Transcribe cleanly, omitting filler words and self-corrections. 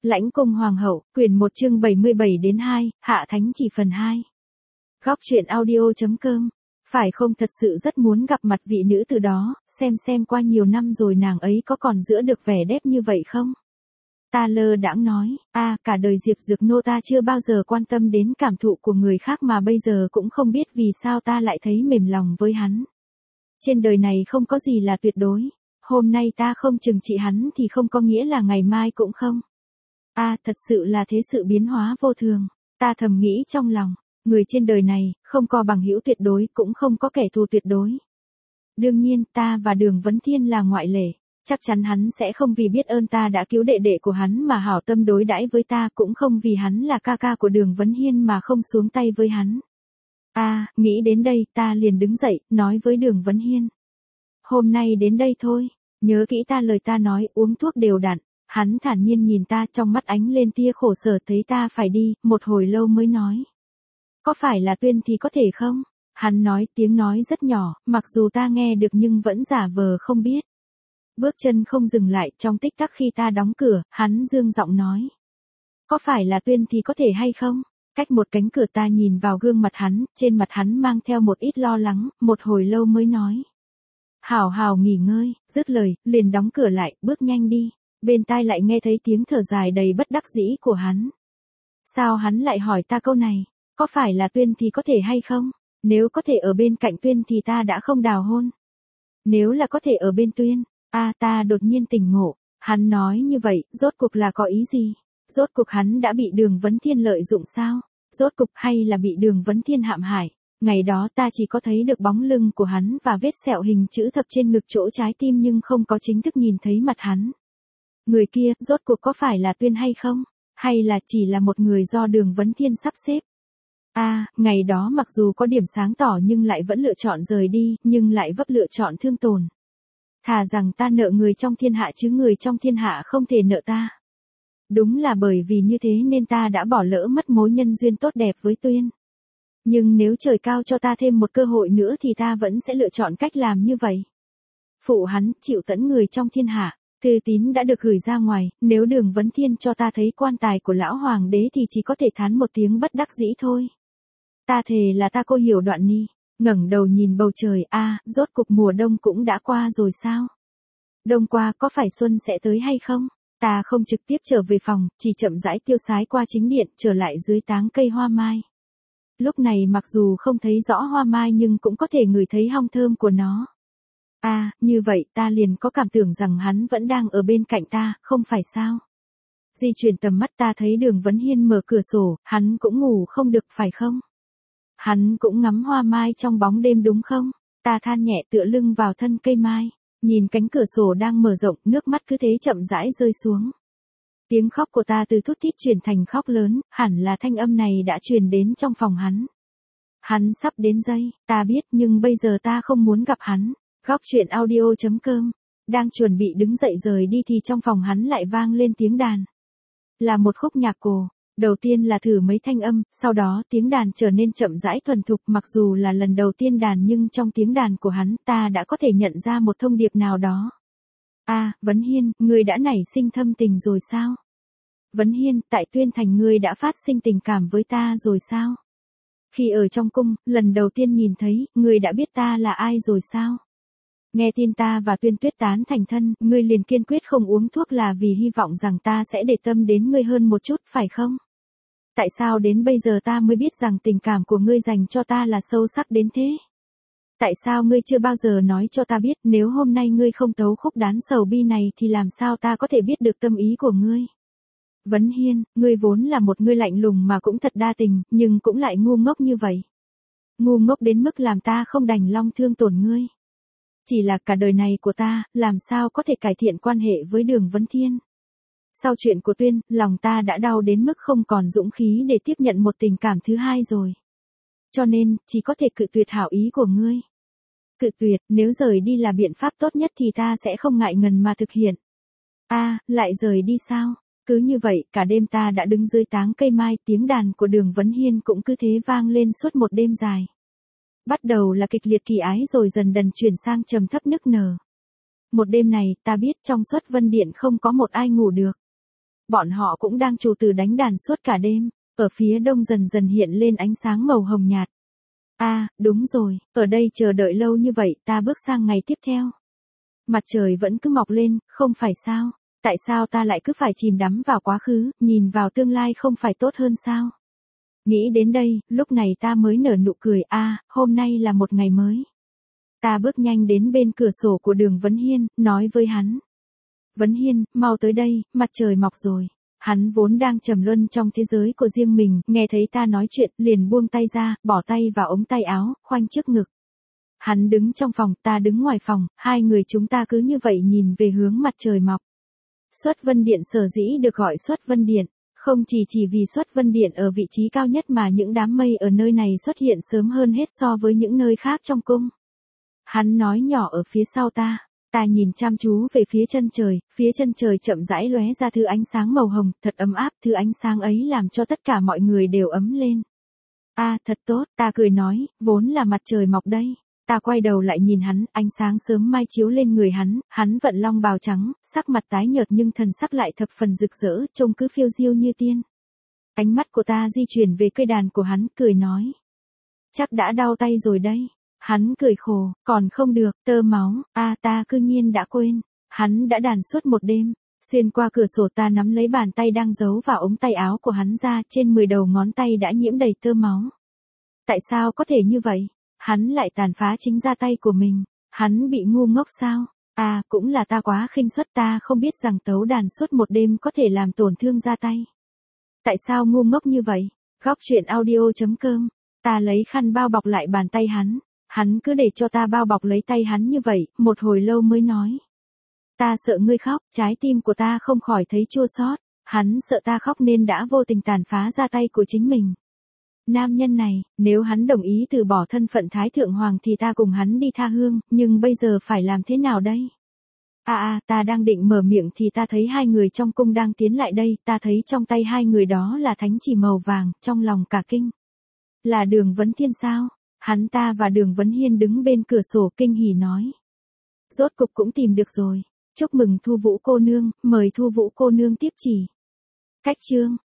Lãnh cung hoàng hậu, quyển 1 chương 77-2, Hạ Thánh chỉ phần 2. Góc truyện audio.com. Phải không, thật sự rất muốn gặp mặt vị nữ tử đó, xem qua nhiều năm rồi nàng ấy có còn giữ được vẻ đẹp như vậy không? Ta lơ đãng nói, cả đời Diệp Dược Nô ta chưa bao giờ quan tâm đến cảm thụ của người khác mà bây giờ cũng không biết vì sao ta lại thấy mềm lòng với hắn. Trên đời này không có gì là tuyệt đối, hôm nay ta không trừng trị hắn thì không có nghĩa là ngày mai cũng không. Thật sự là thế, sự biến hóa vô thường. Ta thầm nghĩ trong lòng, người trên đời này, không có bằng hữu tuyệt đối cũng không có kẻ thù tuyệt đối. Đương nhiên, ta và Đường Vấn Thiên là ngoại lệ. Chắc chắn hắn sẽ không vì biết ơn ta đã cứu đệ đệ của hắn mà hảo tâm đối đãi với ta, cũng không vì hắn là ca ca của Đường Vấn Hiên mà không xuống tay với hắn. Nghĩ đến đây, ta liền đứng dậy, nói với Đường Vấn Hiên. Hôm nay đến đây thôi, nhớ kỹ lời ta nói, uống thuốc đều đặn. Hắn thản nhiên nhìn ta, trong mắt ánh lên tia khổ sở, thấy ta phải đi, một hồi lâu mới nói. Có phải là Tuyên thì có thể không? Hắn nói, tiếng nói rất nhỏ, mặc dù ta nghe được nhưng vẫn giả vờ không biết. Bước chân không dừng lại, trong tích tắc khi ta đóng cửa, hắn dương giọng nói. Có phải là Tuyên thì có thể hay không? Cách một cánh cửa ta nhìn vào gương mặt hắn, trên mặt hắn mang theo một ít lo lắng, một hồi lâu mới nói. Hảo nghỉ ngơi, dứt lời, liền đóng cửa lại, bước nhanh đi. Bên tai lại nghe thấy tiếng thở dài đầy bất đắc dĩ của hắn. Sao hắn lại hỏi ta câu này? Có phải là Tuyên thì có thể hay không? Nếu có thể ở bên cạnh Tuyên thì ta đã không đào hôn. Nếu là có thể ở bên Tuyên, ta đột nhiên tỉnh ngộ. Hắn nói như vậy, rốt cuộc là có ý gì? Rốt cuộc hắn đã bị Đường Vấn Thiên lợi dụng sao? Rốt cuộc hay là bị Đường Vấn Thiên hãm hại? Ngày đó ta chỉ có thấy được bóng lưng của hắn và vết sẹo hình chữ thập trên ngực chỗ trái tim nhưng không có chính thức nhìn thấy mặt hắn. Người kia, rốt cuộc có phải là Tuyên hay không? Hay là chỉ là một người do Đường Vấn Thiên sắp xếp? Ngày đó mặc dù có điểm sáng tỏ nhưng lại vẫn lựa chọn rời đi, nhưng lại vấp lựa chọn thương tổn. Thà rằng ta nợ người trong thiên hạ chứ người trong thiên hạ không thể nợ ta. Đúng là bởi vì như thế nên ta đã bỏ lỡ mất mối nhân duyên tốt đẹp với Tuyên. Nhưng nếu trời cao cho ta thêm một cơ hội nữa thì ta vẫn sẽ lựa chọn cách làm như vậy. Phụ hắn, chịu tẫn người trong thiên hạ. Thư tín đã được gửi ra ngoài, nếu Đường Vấn Thiên cho ta thấy quan tài của lão hoàng đế thì chỉ có thể thán một tiếng bất đắc dĩ thôi. Ta thề là ta cô hiểu Đoạn Ni, ngẩng đầu nhìn bầu trời, rốt cục mùa đông cũng đã qua rồi sao? Đông qua có phải xuân sẽ tới hay không? Ta không trực tiếp trở về phòng, chỉ chậm rãi tiêu sái qua chính điện, trở lại dưới táng cây hoa mai. Lúc này mặc dù không thấy rõ hoa mai nhưng cũng có thể ngửi thấy hong thơm của nó. Như vậy ta liền có cảm tưởng rằng hắn vẫn đang ở bên cạnh ta, không phải sao? Di chuyển tầm mắt ta thấy Đường Vấn Hiên mở cửa sổ, hắn cũng ngủ không được phải không? Hắn cũng ngắm hoa mai trong bóng đêm đúng không? Ta than nhẹ tựa lưng vào thân cây mai, nhìn cánh cửa sổ đang mở rộng, nước mắt cứ thế chậm rãi rơi xuống. Tiếng khóc của ta từ thút thít chuyển thành khóc lớn, hẳn là thanh âm này đã truyền đến trong phòng hắn. Hắn sắp đến đây, ta biết nhưng bây giờ ta không muốn gặp hắn. Góc truyện audio.com. Đang chuẩn bị đứng dậy rời đi thì trong phòng hắn lại vang lên tiếng đàn. Là một khúc nhạc cổ. Đầu tiên là thử mấy thanh âm, sau đó tiếng đàn trở nên chậm rãi thuần thục, mặc dù là lần đầu tiên đàn nhưng trong tiếng đàn của hắn ta đã có thể nhận ra một thông điệp nào đó. Vấn Hiên, ngươi đã nảy sinh thâm tình rồi sao? Vấn Hiên, tại Tuyên Thành ngươi đã phát sinh tình cảm với ta rồi sao? Khi ở trong cung, lần đầu tiên nhìn thấy, ngươi đã biết ta là ai rồi sao? Nghe tin ta và Tuyên Tuyết tán thành thân, ngươi liền kiên quyết không uống thuốc là vì hy vọng rằng ta sẽ để tâm đến ngươi hơn một chút, phải không? Tại sao đến bây giờ ta mới biết rằng tình cảm của ngươi dành cho ta là sâu sắc đến thế? Tại sao ngươi chưa bao giờ nói cho ta biết, nếu hôm nay ngươi không tấu khúc đán sầu bi này thì làm sao ta có thể biết được tâm ý của ngươi? Vấn Hiên, ngươi vốn là một người lạnh lùng mà cũng thật đa tình, nhưng cũng lại ngu ngốc như vậy. Ngu ngốc đến mức làm ta không đành lòng thương tổn ngươi. Chỉ là cả đời này của ta, làm sao có thể cải thiện quan hệ với Đường Vấn Thiên. Sau chuyện của Tuyên, lòng ta đã đau đến mức không còn dũng khí để tiếp nhận một tình cảm thứ hai rồi. Cho nên, chỉ có thể cự tuyệt hảo ý của ngươi. Cự tuyệt, nếu rời đi là biện pháp tốt nhất thì ta sẽ không ngại ngần mà thực hiện. Lại rời đi sao? Cứ như vậy, cả đêm ta đã đứng dưới táng cây mai, tiếng đàn của Đường Vấn Hiên cũng cứ thế vang lên suốt một đêm dài. Bắt đầu là kịch liệt kỳ ái rồi dần dần chuyển sang trầm thấp nức nở. Một đêm này, ta biết trong Xuất Vân Điện không có một ai ngủ được. bọn họ cũng đang trù từ đánh đàn suốt cả đêm, ở phía đông dần dần hiện lên ánh sáng màu hồng nhạt. Đúng rồi, ở đây chờ đợi lâu như vậy, ta bước sang ngày tiếp theo. Mặt trời vẫn cứ mọc lên, không phải sao? Tại sao ta lại cứ phải chìm đắm vào quá khứ, nhìn vào tương lai không phải tốt hơn sao? Nghĩ đến đây, lúc này ta mới nở nụ cười, hôm nay là một ngày mới. Ta bước nhanh đến bên cửa sổ của Đường Vấn Hiên, nói với hắn. Vấn Hiên, mau tới đây, mặt trời mọc rồi. Hắn vốn đang trầm luân trong thế giới của riêng mình, nghe thấy ta nói chuyện, liền buông tay ra, bỏ tay vào ống tay áo, khoanh trước ngực. Hắn đứng trong phòng, ta đứng ngoài phòng, hai người chúng ta cứ như vậy nhìn về hướng mặt trời mọc. Xuất Vân Điện sở dĩ được gọi Xuất Vân Điện, không chỉ vì Xuất Vân Điện ở vị trí cao nhất mà những đám mây ở nơi này xuất hiện sớm hơn hết so với những nơi khác trong cung. Hắn nói nhỏ ở phía sau ta. Ta nhìn chăm chú về phía chân trời chậm rãi lóe ra thứ ánh sáng màu hồng, thật ấm áp, thứ ánh sáng ấy làm cho tất cả mọi người đều ấm lên. Thật tốt, ta cười nói, vốn là mặt trời mọc đây. Ta quay đầu lại nhìn hắn, ánh sáng sớm mai chiếu lên người hắn vận long bào trắng, sắc mặt tái nhợt nhưng thần sắc lại thập phần rực rỡ, trông cứ phiêu diêu như tiên. Ánh mắt của ta di chuyển về cây đàn của hắn, cười nói. Chắc đã đau tay rồi đây. Hắn cười khổ, còn không được, tơ máu, ta cư nhiên đã quên. Hắn đã đàn suốt một đêm, xuyên qua cửa sổ ta nắm lấy bàn tay đang giấu vào ống tay áo của hắn ra, trên 10 đầu ngón tay đã nhiễm đầy tơ máu. Tại sao có thể như vậy? Hắn lại tàn phá chính da tay của mình, hắn bị ngu ngốc sao? Cũng là ta quá khinh suất, ta không biết rằng tấu đàn suốt một đêm có thể làm tổn thương da tay. Tại sao ngu ngốc như vậy? Góc truyện audio.com. Ta lấy khăn bao bọc lại bàn tay hắn cứ để cho ta bao bọc lấy tay hắn như vậy, một hồi lâu mới nói. Ta sợ ngươi khóc, trái tim của ta không khỏi thấy chua xót. Hắn sợ ta khóc nên đã vô tình tàn phá da tay của chính mình. Nam nhân này, nếu hắn đồng ý từ bỏ thân phận Thái Thượng Hoàng thì ta cùng hắn đi tha hương, nhưng bây giờ phải làm thế nào đây? Ta đang định mở miệng thì ta thấy hai người trong cung đang tiến lại đây, ta thấy trong tay hai người đó là thánh chỉ màu vàng, trong lòng cả kinh. Là Đường Vấn Thiên sao? Hắn ta và Đường Vấn Hiên đứng bên cửa sổ kinh hỉ nói. Rốt cục cũng tìm được rồi. Chúc mừng Thu Vũ cô nương, mời Thu Vũ cô nương tiếp chỉ. Cách chương.